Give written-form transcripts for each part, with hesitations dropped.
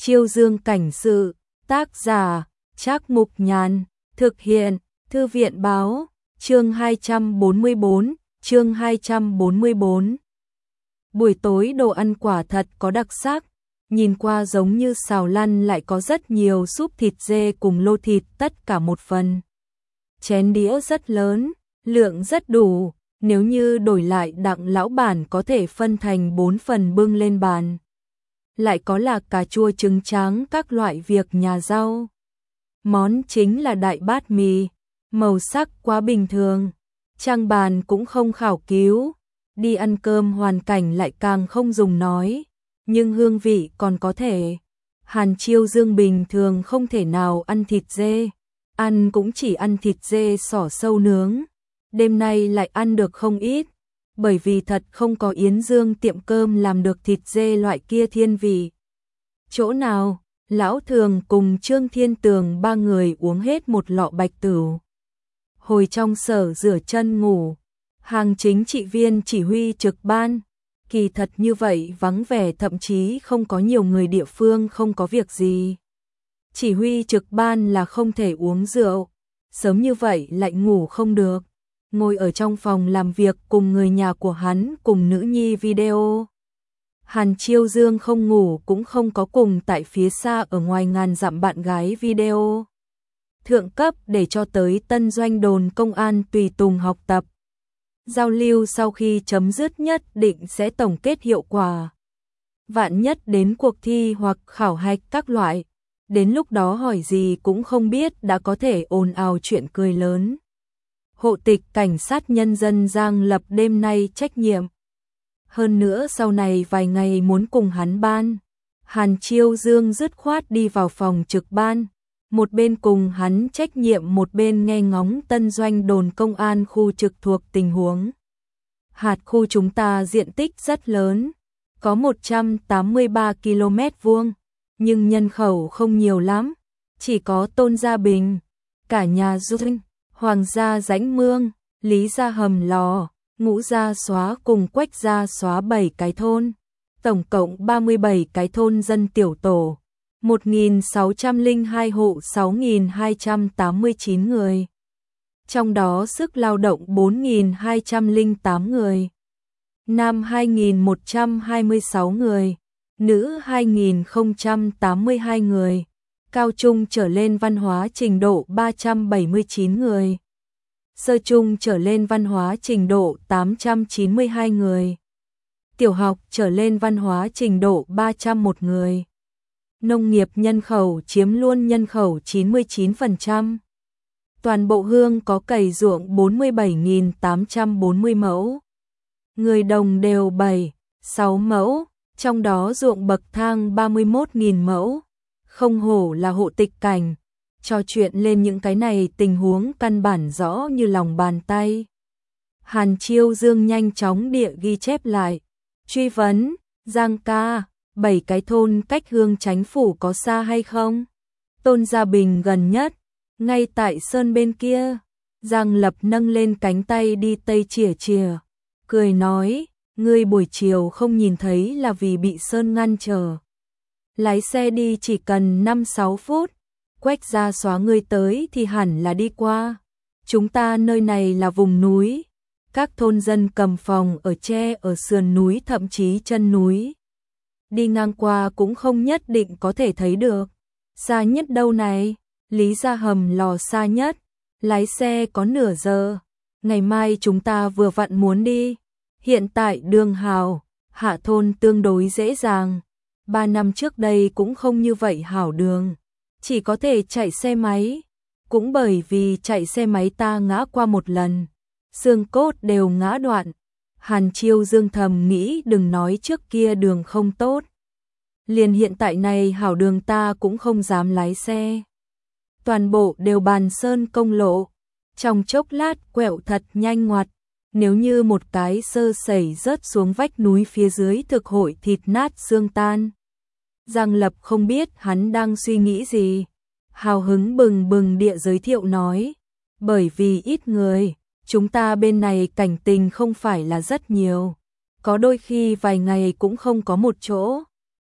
Chiêu Dương cảnh sự, tác giả, Trác Mục Nhàn, thực hiện, Thư viện báo, chương 244, chương 244. Buổi tối đồ ăn quả thật có đặc sắc, nhìn qua giống như xào lăn lại có rất nhiều súp thịt dê cùng lô thịt tất cả một phần. Chén đĩa rất lớn, lượng rất đủ, nếu như đổi lại Đặng lão bản có thể phân thành 4 phần bưng lên bàn. Lại có là cà chua trứng tráng các loại việc nhà rau. Món chính là đại bát mì, màu sắc quá bình thường, trang bàn cũng không khảo cứu, đi ăn cơm hoàn cảnh lại càng không dùng nói, nhưng hương vị còn có thể. Hàn Chiêu Dương bình thường không thể nào ăn thịt dê, ăn cũng chỉ ăn thịt dê xỏ sâu nướng, đêm nay lại ăn được không ít, bởi vì thật không có Yến Dương tiệm cơm làm được thịt dê loại kia thiên vị. Chỗ nào, Lão Thường cùng Trương Thiên Tường ba người uống hết một lọ bạch tửu. Hồi trong sở rửa chân ngủ, hàng chính trị viên chỉ huy trực ban, kỳ thật như vậy vắng vẻ thậm chí không có nhiều người địa phương không có việc gì. Chỉ huy trực ban là không thể uống rượu, sớm như vậy lại ngủ không được, ngồi ở trong phòng làm việc cùng người nhà của hắn cùng nữ nhi video. Hàn Chiêu Dương không ngủ cũng không có cùng tại phía xa ở ngoài ngàn dặm bạn gái video. Thượng cấp để cho tới tân doanh đồn công an tùy tùng học tập. Giao lưu sau khi chấm dứt nhất định sẽ tổng kết hiệu quả. Vạn nhất đến cuộc thi hoặc khảo hạch các loại, đến lúc đó hỏi gì cũng không biết đã có thể ồn ào chuyện cười lớn. Hộ tịch cảnh sát nhân dân Giang Lập đêm nay trách nhiệm. Hơn nữa sau này vài ngày muốn cùng hắn ban. Hàn Chiêu Dương dứt khoát đi vào phòng trực ban, một bên cùng hắn trách nhiệm một bên nghe ngóng tân doanh đồn công an khu trực thuộc tình huống. Hạt khu chúng ta diện tích rất lớn, có 183 km vuông, nhưng nhân khẩu không nhiều lắm, chỉ có Tôn Gia Bình, cả nhà Duyên, Hoàng gia Rãnh Mương, Lý gia Hầm Lò, Ngũ gia Xóa cùng Quách gia Xóa 7 cái thôn, tổng cộng 37 cái thôn dân tiểu tổ, 1.602 hộ 6.289 người. Trong đó sức lao động 4.208 người, nam 2.126 người, nữ 2.082 người, cao trung trở lên văn hóa trình độ 379 người. Sơ trung trở lên văn hóa trình độ 892 người. Tiểu học trở lên văn hóa trình độ 301 người. Nông nghiệp nhân khẩu chiếm luôn nhân khẩu 99%. Toàn bộ hương có cày ruộng 47.840 mẫu. Người đồng đều 6 mẫu, trong đó ruộng bậc thang 31.000 mẫu. Không hổ là hộ tịch cảnh. Trò chuyện lên những cái này tình huống căn bản rõ như lòng bàn tay. Hàn Chiêu Dương nhanh chóng địa ghi chép lại. Truy vấn, Giang ca, 7 cái thôn cách Hương Chánh phủ có xa hay không? Tôn Gia Bình gần nhất, ngay tại sơn bên kia. Giang Lập nâng lên cánh tay đi tây chìa chìa, cười nói, ngươi buổi chiều không nhìn thấy là vì bị sơn ngăn trở. Lái xe đi chỉ cần 5-6 phút. Quách gia Xóa ngươi tới thì hẳn là đi qua. Chúng ta nơi này là vùng núi. Các thôn dân cầm phòng ở tre ở sườn núi thậm chí chân núi. Đi ngang qua cũng không nhất định có thể thấy được. Xa nhất đâu này? Lý gia Hầm Lò xa nhất. Lái xe có nửa giờ. Ngày mai chúng ta vừa vặn muốn đi. Hiện tại đường hào, hạ thôn tương đối dễ dàng. 3 năm trước đây cũng không như vậy hảo đường. Chỉ có thể chạy xe máy, cũng bởi vì chạy xe máy ta ngã qua một lần, xương cốt đều ngã đoạn. Hàn Chiêu Dương thầm nghĩ đừng nói trước kia đường không tốt, liền hiện tại này hảo đường ta cũng không dám lái xe. Toàn bộ đều bàn sơn công lộ, trong chốc lát quẹo thật nhanh ngoặt, nếu như một cái sơ sẩy rớt xuống vách núi phía dưới thực hội thịt nát xương tan. Giang Lập không biết hắn đang suy nghĩ gì, hào hứng bừng bừng địa giới thiệu nói, bởi vì ít người, chúng ta bên này cảnh tình không phải là rất nhiều, có đôi khi vài ngày cũng không có một chỗ,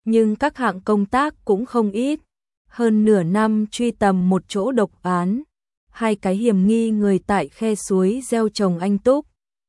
nhưng các hạng công tác cũng không ít. Hơn nửa năm truy tầm một chỗ độc án, 2 cái hiểm nghi người tại khe suối gieo trồng anh túc.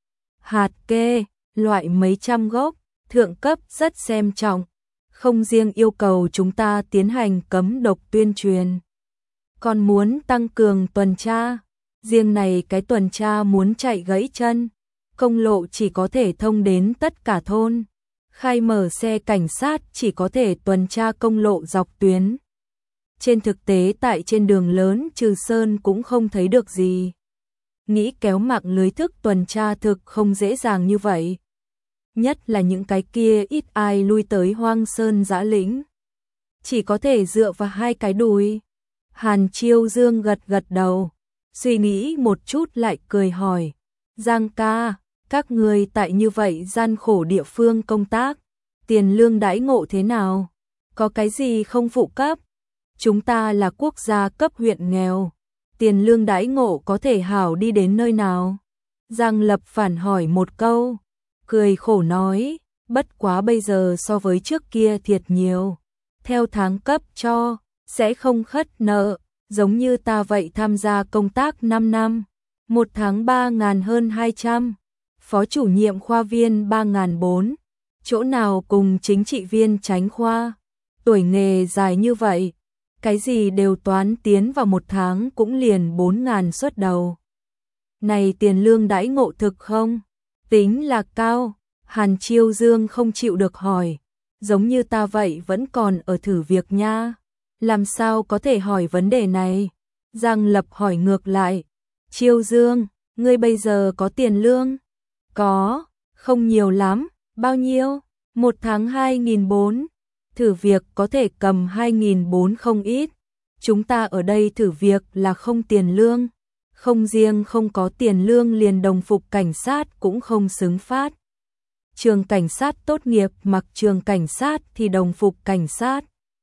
Hạt kê, loại mấy trăm gốc, thượng cấp rất xem trọng, không riêng yêu cầu chúng ta tiến hành cấm độc tuyên truyền, còn muốn tăng cường tuần tra. Riêng này cái tuần tra muốn chạy gãy chân, công lộ chỉ có thể thông đến tất cả thôn, khai mở xe cảnh sát chỉ có thể tuần tra công lộ dọc tuyến. Trên thực tế tại trên đường lớn Trừ Sơn cũng không thấy được gì. Nghĩ kéo mạng lưới thức tuần tra thực không dễ dàng như vậy. Nhất là những cái kia ít ai lui tới hoang sơn dã lĩnh. Chỉ có thể dựa vào 2 cái đùi. Hàn Chiêu Dương gật gật đầu, suy nghĩ một chút lại cười hỏi. Giang ca, các người tại như vậy gian khổ địa phương công tác, tiền lương đãi ngộ thế nào? Có cái gì không phụ cấp? Chúng ta là quốc gia cấp huyện nghèo, tiền lương đãi ngộ có thể hảo đi đến nơi nào? Giang Lập phản hỏi một câu, cười khổ nói, bất quá bây giờ so với trước kia thiệt nhiều. Theo tháng cấp cho, sẽ không khất nợ, giống như ta vậy tham gia công tác 5 năm, 1 tháng 3.000 hơn 200, phó chủ nhiệm khoa viên 3.400, chỗ nào cùng chính trị viên tránh khoa, tuổi nghề dài như vậy. Cái gì đều toán tiến vào 1 tháng cũng liền 4.000 xuất đầu. Này tiền lương đãi ngộ thực không? Tính là cao. Hàn Chiêu Dương không chịu được hỏi. Giống như ta vậy vẫn còn ở thử việc nha. Làm sao có thể hỏi vấn đề này? Giang Lập hỏi ngược lại. Chiêu Dương, ngươi bây giờ có tiền lương? Có, không nhiều lắm. Bao nhiêu? 1 tháng 2.400. Thử việc có thể cầm 2.400 không ít. Chúng ta ở đây thử việc là không tiền lương. Không riêng không có tiền lương liền đồng phục cảnh sát cũng không xứng phát. Trường cảnh sát tốt nghiệp mặc trường cảnh sát thì đồng phục cảnh sát.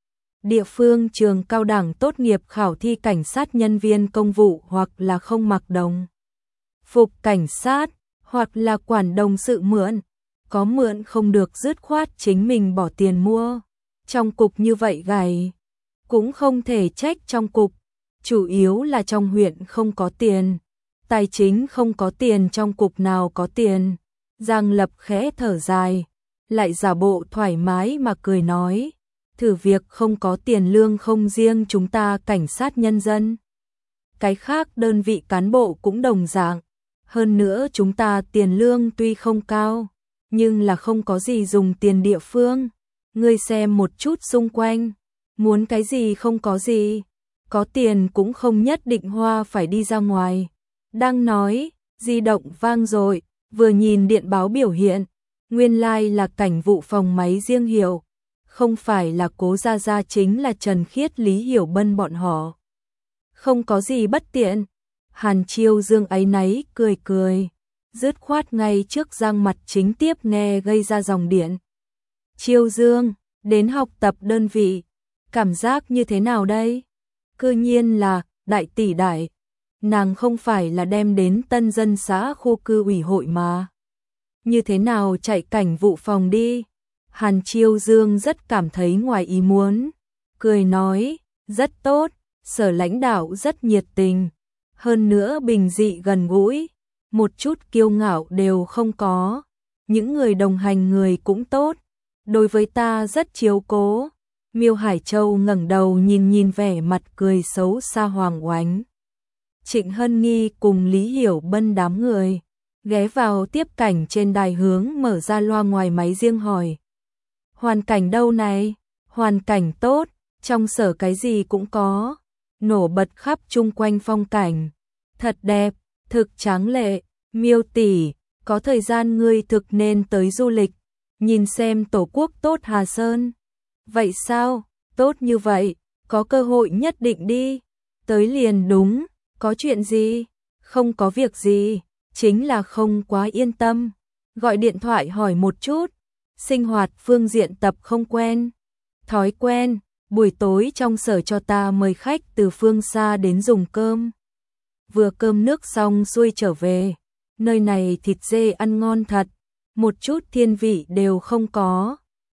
Địa phương trường cao đẳng tốt nghiệp khảo thi cảnh sát nhân viên công vụ hoặc là không mặc đồng phục cảnh sát, hoặc là quản đồng sự mượn. Có mượn không được dứt khoát chính mình bỏ tiền mua. Trong cục như vậy gầy, cũng không thể trách trong cục, chủ yếu là trong huyện không có tiền, tài chính không có tiền trong cục nào có tiền. Giang Lập khẽ thở dài, lại giả bộ thoải mái mà cười nói, thử việc không có tiền lương không riêng chúng ta cảnh sát nhân dân. Cái khác đơn vị cán bộ cũng đồng dạng, hơn nữa chúng ta tiền lương tuy không cao, nhưng là không có gì dùng tiền địa phương. Ngươi xem một chút xung quanh, muốn cái gì không có gì, có tiền cũng không nhất định hoa phải đi ra ngoài. Đang nói, di động vang rồi, vừa nhìn điện báo biểu hiện, nguyên lai là cảnh vụ phòng máy riêng hiệu, không phải là Cố Gia Gia chính là Trần Khiết Lý Hiểu Bân bọn họ. Không có gì bất tiện, Hàn Chiêu Dương áy náy cười cười, dứt khoát ngay trước Giang mặt chính tiếp nghe gây ra dòng điện. Chiêu Dương, đến học tập đơn vị, cảm giác như thế nào đây? Cư nhiên là, đại tỷ đại, nàng không phải là đem đến tân dân xã khu cư ủy hội mà. Như thế nào chạy cảnh vụ phòng đi? Hàn Chiêu Dương rất cảm thấy ngoài ý muốn, cười nói, rất tốt, sở lãnh đạo rất nhiệt tình, hơn nữa bình dị gần gũi, một chút kiêu ngạo đều không có, những người đồng hành người cũng tốt. Đối với ta rất chiếu cố. Miêu Hải Châu ngẩng đầu nhìn vẻ mặt cười xấu xa Hoàng Oánh. Trịnh Hân Nghi cùng Lý Hiểu Bân đám người ghé vào tiếp cảnh trên đài hướng mở ra loa ngoài máy riêng hỏi. Hoàn cảnh đâu này? Hoàn cảnh tốt, trong sở cái gì cũng có, nổ bật khắp chung quanh phong cảnh. Thật đẹp, thực tráng lệ, Miêu tỷ, có thời gian ngươi thực nên tới du lịch. Nhìn xem tổ quốc tốt Hà Sơn. Vậy sao? Tốt như vậy, có cơ hội nhất định đi. Tới liền đúng, có chuyện gì? Không có việc gì, chính là không quá yên tâm. Gọi điện thoại hỏi một chút. Sinh hoạt phương diện tập không quen. Thói quen, buổi tối trong sở cho ta mời khách từ phương xa đến dùng cơm. Vừa cơm nước xong xuôi trở về. Nơi này thịt dê ăn ngon thật. Một chút thiên vị đều không có.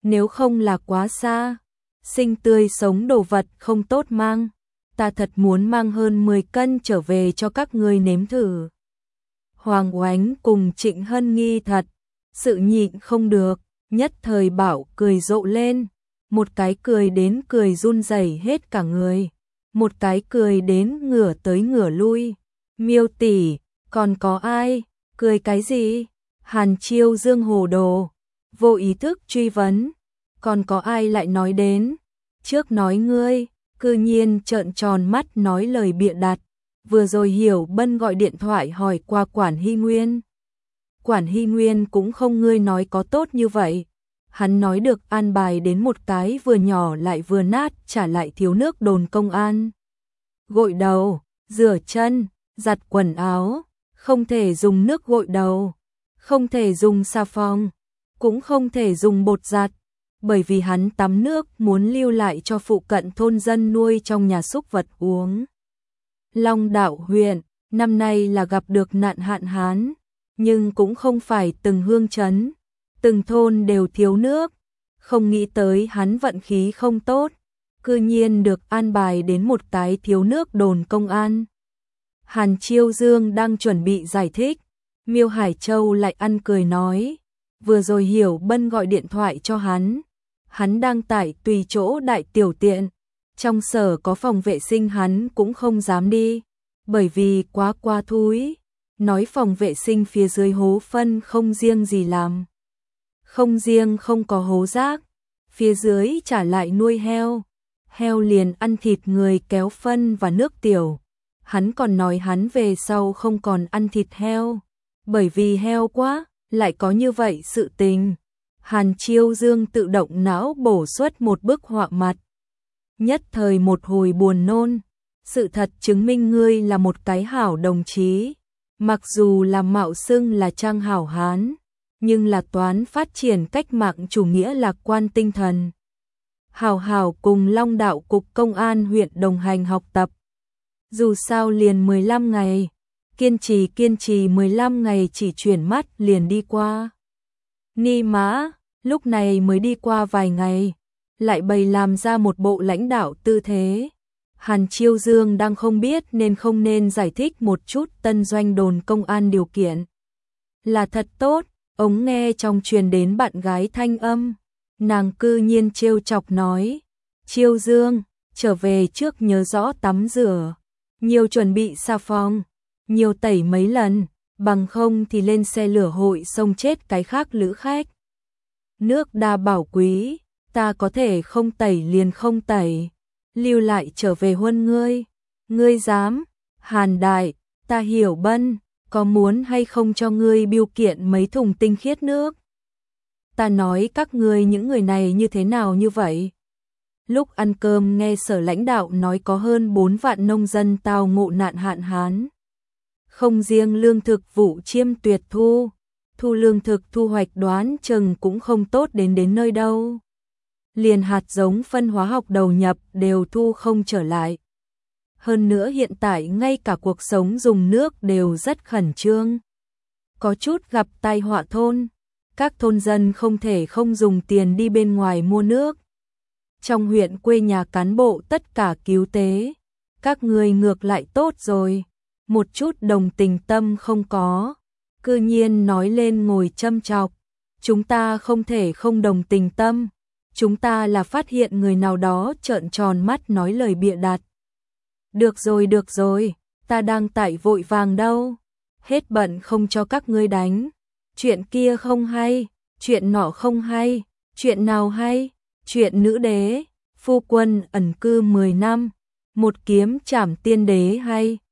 nếu không là quá xa, sinh tươi sống đồ vật không tốt mang, ta thật muốn mang hơn 10 cân trở về cho các ngươi nếm thử. Hoàng Oánh cùng Trịnh Hân nghi thật, sự nhịn không được, nhất thời bảo cười rộ lên, một cái cười đến cười run rẩy hết cả người, một cái cười đến ngửa tới ngửa lui. Miêu tỷ, còn có ai? Cười cái gì? Hàn Chiêu Dương hồ đồ, vô ý thức truy vấn, còn có ai lại nói đến? Trước nói ngươi, cư nhiên trợn tròn mắt nói lời bịa đặt. Vừa rồi Hiểu Bân gọi điện thoại hỏi qua Quản Hy Nguyên. Quản Hy Nguyên cũng không ngươi nói có tốt như vậy. Hắn nói được an bài đến một cái vừa nhỏ lại vừa nát trả lại thiếu nước đồn công an. Gội đầu, rửa chân, giặt quần áo, không thể dùng nước gội đầu, không thể dùng xà phòng, cũng không thể dùng bột giặt, bởi vì hắn tắm nước muốn lưu lại cho phụ cận thôn dân nuôi trong nhà súc vật uống. Long Đạo huyện, năm nay là gặp được nạn hạn hán, nhưng cũng không phải từng hương trấn, từng thôn đều thiếu nước, không nghĩ tới hắn vận khí không tốt, cư nhiên được an bài đến một cái thiếu nước đồn công an. Hàn Chiêu Dương đang chuẩn bị giải thích, Miêu Hải Châu lại ăn cười nói, vừa rồi Hiểu Bân gọi điện thoại cho hắn đang tại tùy chỗ đại tiểu tiện, trong sở có phòng vệ sinh hắn cũng không dám đi, bởi vì quá qua thúi, nói phòng vệ sinh phía dưới hố phân không riêng gì làm. Không riêng không có hố rác, phía dưới trả lại nuôi heo, heo liền ăn thịt người kéo phân và nước tiểu. Hắn còn nói hắn về sau không còn ăn thịt heo, bởi vì heo quá, lại có như vậy sự tình. Hàn Chiêu Dương tự động não bổ xuất một bức họa mặt. Nhất thời một hồi buồn nôn, sự thật chứng minh ngươi là một cái hảo đồng chí, mặc dù là mạo xưng là trang hảo hán, nhưng là toán phát triển cách mạng chủ nghĩa lạc quan tinh thần. Hảo hảo cùng Long Đạo cục công an huyện đồng hành học tập. Dù sao liền 15 ngày, kiên trì 15 ngày chỉ chuyển mắt liền đi qua. Ni mã, lúc này mới đi qua vài ngày, lại bày làm ra một bộ lãnh đạo tư thế. Hàn Chiêu Dương đang không biết nên không nên giải thích một chút tân doanh đồn công an điều kiện. Là thật tốt, ống nghe trong truyền đến bạn gái thanh âm. Nàng cư nhiên trêu chọc nói, Chiêu Dương, trở về trước nhớ rõ tắm rửa, nhiều chuẩn bị xà phòng, nhiều tẩy mấy lần, bằng không thì lên xe lửa hội xông chết cái khác lữ khách. Nước đa bảo quý, ta có thể không tẩy liền không tẩy, lưu lại trở về huân ngươi dám? Hàn Đại, ta Hiểu Bân, có muốn hay không cho ngươi biêu kiện mấy thùng tinh khiết nước? Ta nói các ngươi những người này như thế nào như vậy? Lúc ăn cơm nghe sở lãnh đạo nói có hơn 4 vạn nông dân tao ngộ nạn hạn hán. Không riêng lương thực vụ chiêm tuyệt thu lương thực thu hoạch đoán chừng cũng không tốt đến nơi đâu. Liền hạt giống phân hóa học đầu nhập đều thu không trở lại. Hơn nữa hiện tại ngay cả cuộc sống dùng nước đều rất khẩn trương. Có chút gặp tai họa thôn, các thôn dân không thể không dùng tiền đi bên ngoài mua nước. Trong huyện quê nhà cán bộ tất cả cứu tế, các người ngược lại tốt rồi, một chút đồng tình tâm không có, cư nhiên nói lên ngồi châm chọc, chúng ta không thể không đồng tình tâm, chúng ta là phát hiện người nào đó trợn tròn mắt nói lời bịa đặt. Được rồi, ta đang tại vội vàng đâu, hết bận không cho các ngươi đánh, chuyện kia không hay, chuyện nọ không hay, chuyện nào hay, chuyện nữ đế, phu quân ẩn cư 10 năm, một kiếm trảm tiên đế hay.